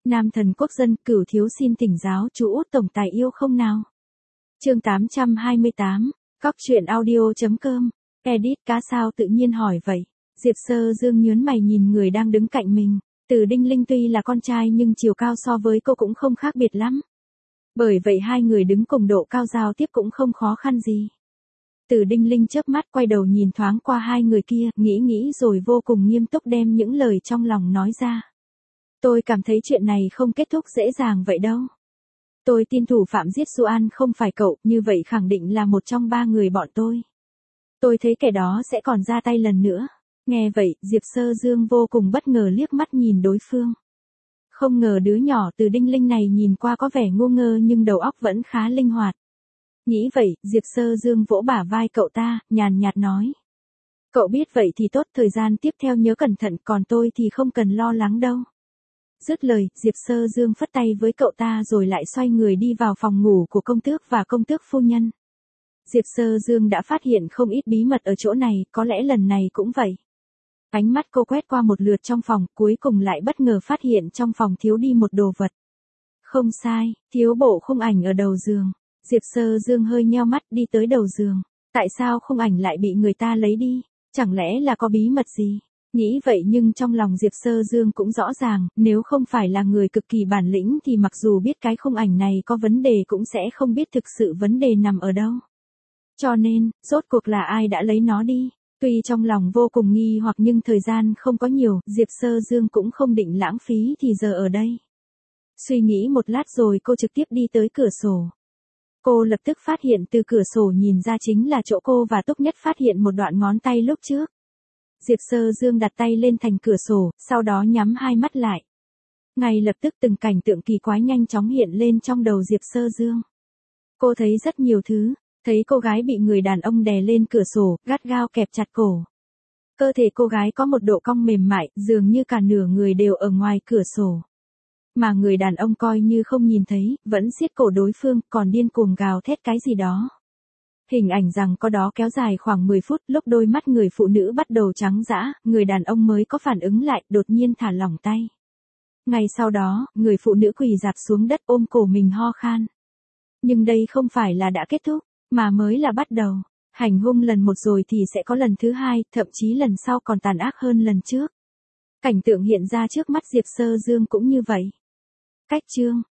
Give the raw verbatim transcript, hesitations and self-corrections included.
Nam thần quốc dân, Cửu thiếu xin thỉnh giáo chú út tổng tài yêu không nào? Chương tám trăm hai mươi tám, Cóc truyện audio.com, edit cá sao tự nhiên hỏi vậy. Diệp Sơ Dương nhướng mày nhìn người đang đứng cạnh mình. Từ Đinh Linh tuy là con trai nhưng chiều cao so với cô cũng không khác biệt lắm. Bởi vậy hai người đứng cùng độ cao giao tiếp cũng không khó khăn gì. Từ Đinh Linh chớp mắt quay đầu nhìn thoáng qua hai người kia, nghĩ nghĩ rồi vô cùng nghiêm túc đem những lời trong lòng nói ra. Tôi cảm thấy chuyện này không kết thúc dễ dàng vậy đâu. Tôi tin thủ phạm giết Du An không phải cậu, như vậy khẳng định là một trong ba người bọn tôi. Tôi thấy kẻ đó sẽ còn ra tay lần nữa. Nghe vậy, Diệp Sơ Dương vô cùng bất ngờ liếc mắt nhìn đối phương. Không ngờ đứa nhỏ Từ Đinh Linh này nhìn qua có vẻ ngu ngơ nhưng đầu óc vẫn khá linh hoạt. Nghĩ vậy, Diệp Sơ Dương vỗ bả vai cậu ta, nhàn nhạt nói. Cậu biết vậy thì tốt, thời gian tiếp theo nhớ cẩn thận, còn tôi thì không cần lo lắng đâu. Dứt lời, Diệp Sơ Dương phất tay với cậu ta rồi lại xoay người đi vào phòng ngủ của công tước và công tước phu nhân. Diệp Sơ Dương đã phát hiện không ít bí mật ở chỗ này, có lẽ lần này cũng vậy. Ánh mắt cô quét qua một lượt trong phòng, cuối cùng lại bất ngờ phát hiện trong phòng thiếu đi một đồ vật. Không sai, thiếu bộ khung ảnh ở đầu giường. Diệp Sơ Dương hơi nheo mắt đi tới đầu giường. Tại sao khung ảnh lại bị người ta lấy đi? Chẳng lẽ là có bí mật gì? Nghĩ vậy nhưng trong lòng Diệp Sơ Dương cũng rõ ràng, nếu không phải là người cực kỳ bản lĩnh thì mặc dù biết cái khung ảnh này có vấn đề cũng sẽ không biết thực sự vấn đề nằm ở đâu. Cho nên, rốt cuộc là ai đã lấy nó đi? Tuy trong lòng vô cùng nghi hoặc nhưng thời gian không có nhiều, Diệp Sơ Dương cũng không định lãng phí thì giờ ở đây. Suy nghĩ một lát rồi cô trực tiếp đi tới cửa sổ. Cô lập tức phát hiện từ cửa sổ nhìn ra chính là chỗ cô và Túc Nhất phát hiện một đoạn ngón tay lúc trước. Diệp Sơ Dương đặt tay lên thành cửa sổ, sau đó nhắm hai mắt lại. Ngay lập tức từng cảnh tượng kỳ quái nhanh chóng hiện lên trong đầu Diệp Sơ Dương. Cô thấy rất nhiều thứ, thấy cô gái bị người đàn ông đè lên cửa sổ, gắt gao kẹp chặt cổ. Cơ thể cô gái có một độ cong mềm mại, dường như cả nửa người đều ở ngoài cửa sổ. Mà người đàn ông coi như không nhìn thấy, vẫn siết cổ đối phương, còn điên cuồng gào thét cái gì đó. Hình ảnh rằng có đó kéo dài khoảng mười phút, lúc đôi mắt người phụ nữ bắt đầu trắng dã, người đàn ông mới có phản ứng lại, đột nhiên thả lỏng tay. Ngay sau đó, người phụ nữ quỳ dạp xuống đất ôm cổ mình ho khan. Nhưng đây không phải là đã kết thúc, mà mới là bắt đầu. Hành hung lần một rồi thì sẽ có lần thứ hai, thậm chí lần sau còn tàn ác hơn lần trước. Cảnh tượng hiện ra trước mắt Diệp Sơ Dương cũng như vậy. Cách chương